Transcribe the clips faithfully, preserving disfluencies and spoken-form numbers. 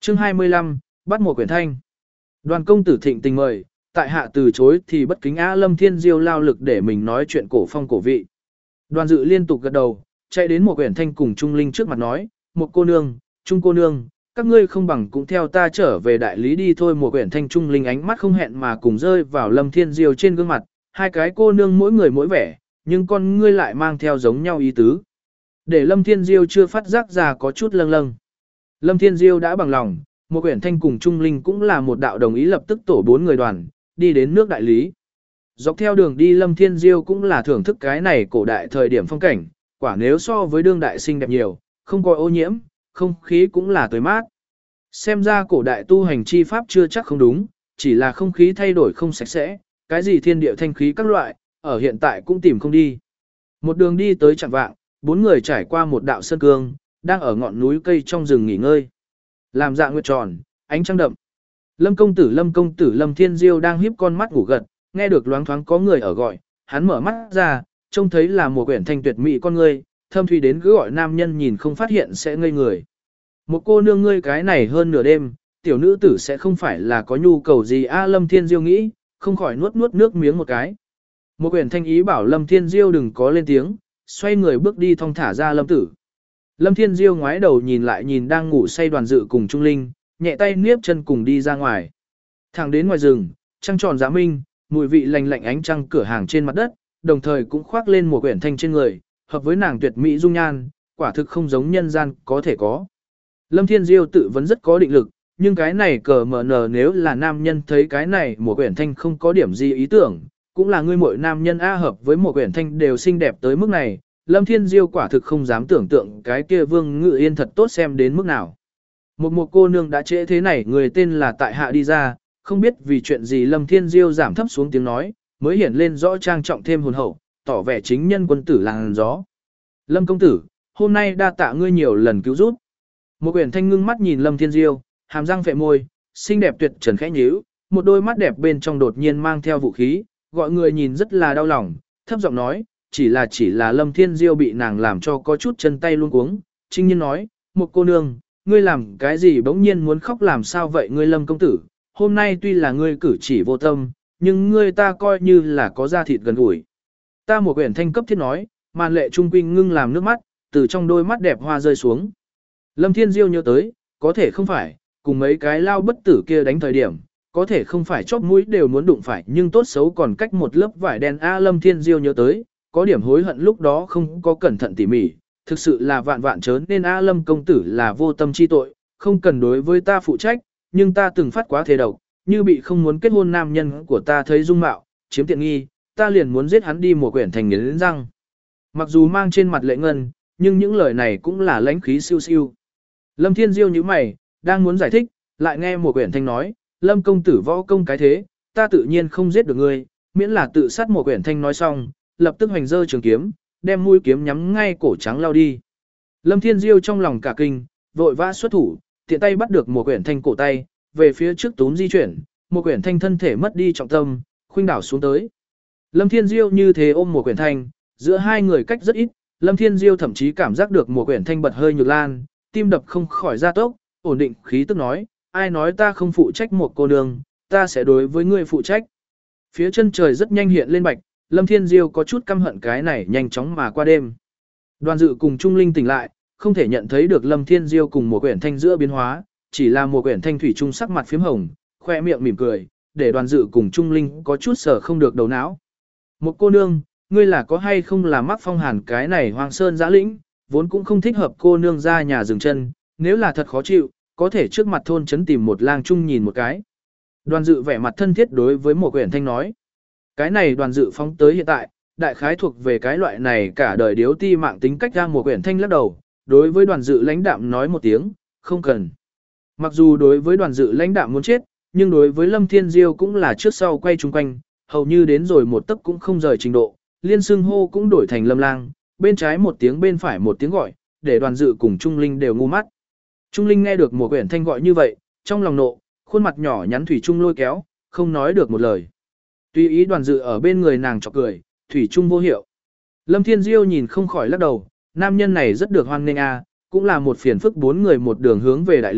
Chương hai mươi lăm, bắt một quyển thanh. Đoàn công tử thịnh tình mời, tại hạ từ chối thì bất kính á. Lâm Thiên Diêu lao lực để mình nói chuyện cổ phong cổ vị. Đoàn dự liên tục gật đầu, chạy đến một quyển thanh cùng Trung Linh trước mặt nói, một cô nương, Trung cô nương, các ngươi không bằng cũng theo ta trở về đại lý đi thôi. Một quyển thanh Trung Linh ánh mắt không hẹn mà cùng rơi vào Lâm Thiên Diêu trên gương mặt, hai cái cô nương mỗi người mỗi vẻ, nhưng con ngươi lại mang theo giống nhau ý tứ. Để Lâm Thiên Diêu chưa phát giác ra có chút lâng lâng. Lâm Thiên Diêu đã bằng lòng, một quyển thanh cùng Trung Linh cũng là một đạo đồng ý, lập tức tổ bốn người đoàn, đi đến nước đại lý. Dọc theo đường đi Lâm Thiên Diêu cũng là thưởng thức cái này cổ đại thời điểm phong cảnh, quả nếu so với đương đại xinh đẹp nhiều, không có ô nhiễm, không khí cũng là tươi mát. Xem ra cổ đại tu hành chi pháp chưa chắc không đúng, chỉ là không khí thay đổi không sạch sẽ, cái gì thiên địa thanh khí các loại, ở hiện tại cũng tìm không đi. Một đường đi tới Trạm Vạng, bốn người trải qua một đạo sơn cương, đang ở ngọn núi cây trong rừng nghỉ ngơi. Làm dạng nguyệt tròn, ánh trăng đậm. Lâm công tử, Lâm công tử, Lâm Thiên Diêu đang híp con mắt ngủ gật, nghe được loáng thoáng có người ở gọi, hắn mở mắt ra, trông thấy là một quyển thanh tuyệt mỹ con ngươi, thâm thủy đến cứ gọi nam nhân nhìn không phát hiện sẽ ngây người. Một cô nương ngươi cái này hơn nửa đêm, tiểu nữ tử sẽ không phải là có nhu cầu gì a. Lâm Thiên Diêu nghĩ, không khỏi nuốt nuốt nước miếng một cái. Một quyển thanh ý bảo Lâm Thiên Diêu đừng có lên tiếng, xoay người bước đi thong thả ra Lâm tử. Lâm Thiên Diêu ngoái đầu nhìn lại nhìn đang ngủ say Đoàn dự cùng Trung Linh, nhẹ tay niếp chân cùng đi ra ngoài. Thẳng đến ngoài rừng, trăng tròn giá minh, mùi vị lành lạnh ánh trăng cửa hàng trên mặt đất, đồng thời cũng khoác lên một quyển thanh trên người, hợp với nàng tuyệt mỹ dung nhan, quả thực không giống nhân gian có thể có. Lâm Thiên Diêu tự vấn rất có định lực, nhưng cái này cờ mở nờ nếu là nam nhân thấy cái này một quyển thanh không có điểm gì ý tưởng, cũng là ngươi muội nam nhân a hợp với một quyển thanh đều xinh đẹp tới mức này. Lâm Thiên Diêu quả thực không dám tưởng tượng cái kia Vương Ngự Yên thật tốt xem đến mức nào. Một một cô nương đã trễ thế này, người tên là tại hạ đi ra, không biết vì chuyện gì. Lâm Thiên Diêu giảm thấp xuống tiếng nói, mới hiển lên rõ trang trọng thêm hồn hậu, tỏ vẻ chính nhân quân tử làng gió. Lâm công tử, hôm nay đa tạ ngươi nhiều lần cứu giúp. Một quyển thanh ngưng mắt nhìn Lâm Thiên Diêu, hàm răng phệ môi, xinh đẹp tuyệt trần khẽ nhíu, một đôi mắt đẹp bên trong đột nhiên mang theo vũ khí, gọi người nhìn rất là đau lòng, thấp giọng nói, chỉ là chỉ là Lâm Thiên Diêu bị nàng làm cho có chút chân tay luống cuống. Trinh Nhiên nói, một cô nương, ngươi làm cái gì bỗng nhiên muốn khóc làm sao vậy? Ngươi Lâm công tử, hôm nay tuy là ngươi cử chỉ vô tâm, nhưng ngươi ta coi như là có da thịt gần gũi. Ta một quyển thanh cấp thiết nói, màn lệ trung quy ngưng làm nước mắt, từ trong đôi mắt đẹp hoa rơi xuống. Lâm Thiên Diêu nhớ tới, có thể không phải, cùng mấy cái lao bất tử kia đánh thời điểm, có thể không phải chóp mũi đều muốn đụng phải, nhưng tốt xấu còn cách một lớp vải đen a. Lâm Thiên Diêu nhớ tới, có điểm hối hận lúc đó không có cẩn thận tỉ mỉ, thực sự là vạn vạn chớ nên a. Lâm công tử là vô tâm chi tội, không cần đối với ta phụ trách, nhưng ta từng phát quá thế độc, như bị không muốn kết hôn nam nhân của ta thấy dung mạo, chiếm tiện nghi, ta liền muốn giết hắn đi một quyển thành nghiến răng. Mặc dù mang trên mặt lệ ngân, nhưng những lời này cũng là lãnh khí siêu siêu. Lâm Thiên Diêu như mày, đang muốn giải thích, lại nghe một quyển thanh nói, Lâm công tử võ công cái thế, ta tự nhiên không giết được ngươi, miễn là tự sát. Một quyển thanh nói xong, lập tức hoành dơ trường kiếm, đem mũi kiếm nhắm ngay cổ trắng lao đi. Lâm Thiên Diêu trong lòng cả kinh, vội vã xuất thủ, tiện tay bắt được một quyển thanh cổ tay, về phía trước túm di chuyển, một quyển thanh thân thể mất đi trọng tâm, khuynh đảo xuống tới. Lâm Thiên Diêu như thế ôm một quyển thanh, giữa hai người cách rất ít, Lâm Thiên Diêu thậm chí cảm giác được một quyển thanh bật hơi nhược lan, tim đập không khỏi gia tốc, ổn định khí tức nói, ai nói ta không phụ trách một cô nương, ta sẽ đối với ngươi phụ trách. Phía chân trời rất nhanh hiện lên bạch, Lâm Thiên Diêu có chút căm hận cái này nhanh chóng mà qua đêm. Đoàn dự cùng Trung Linh tỉnh lại, không thể nhận thấy được Lâm Thiên Diêu cùng một quyển thanh giữa biến hóa, chỉ là một quyển thanh thủy trung sắc mặt phím hồng, khoe miệng mỉm cười, để đoàn dự cùng Trung Linh có chút sở không được đầu não. Một cô nương, ngươi là có hay không là mắc phong hàn cái này hoang sơn giã lĩnh, vốn cũng không thích hợp cô nương ra nhà dừng chân, nếu là thật khó chịu, có thể trước mặt thôn trấn tìm một lang trung nhìn một cái. Đoàn dự vẻ mặt thân thiết đối với một quyển thanh nói. Cái này đoàn dự phóng tới hiện tại, đại khái thuộc về cái loại này cả đời điếu ti mạng tính cách ra. Một quyển thanh lắc đầu, đối với đoàn dự lãnh đạm nói một tiếng, không cần. Mặc dù đối với đoàn dự lãnh đạm muốn chết, nhưng đối với Lâm Thiên Diêu cũng là trước sau quay chung quanh, hầu như đến rồi một tấc cũng không rời trình độ, liên xưng hô cũng đổi thành Lâm lang, bên trái một tiếng bên phải một tiếng gọi, để đoàn dự cùng Trung Linh đều ngu mắt. Trung Linh nghe được một quyển thanh gọi như vậy, trong lòng nộ, khuôn mặt nhỏ nhắn thủy trung lôi kéo, không nói được một lời. Tuy ý đoàn dự ở bên người nàng chọc cười, thủy trung vô hiệu. Lâm Thiên Diêu nhìn không khỏi lắc đầu, nam nhân này rất được hoan nghênh a, cũng là một phiền phức bốn người một đường hướng về đại lý,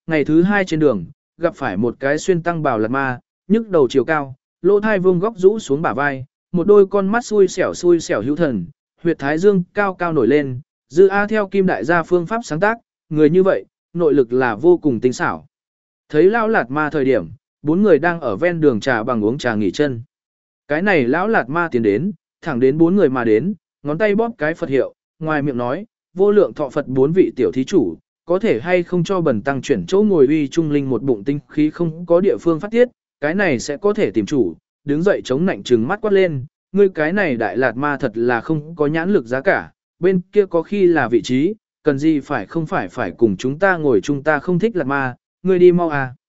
ngày thứ hai trên đường, gặp phải một cái xuyên tăng bào lạt ma, nhức đầu chiều cao, lỗ thai vuông góc rũ xuống bả vai, một đôi con mắt xui xẻo xui xẻo hữu thần, huyệt thái dương cao cao nổi lên, dư A theo kim đại gia phương pháp sáng tác, người như vậy, nội lực là vô cùng tinh xảo. Thấy lão lạt ma thời điểm, bốn người đang ở ven đường trà bằng uống trà nghỉ chân. Cái này lão lạt ma tiến đến, thẳng đến bốn người mà đến, ngón tay bóp cái Phật hiệu, ngoài miệng nói, vô lượng thọ Phật bốn vị tiểu thí chủ, có thể hay không cho bần tăng chuyển chỗ ngồi uy trung linh một bụng tinh khí không có địa phương phát tiết, cái này sẽ có thể tìm chủ, đứng dậy chống nạnh trừng mắt quát lên, ngươi cái này đại lạt ma thật là không có nhãn lực giá cả, bên kia có khi là vị trí, cần gì phải không phải phải cùng chúng ta ngồi chúng ta không thích lạt ma, ngươi đi mau à.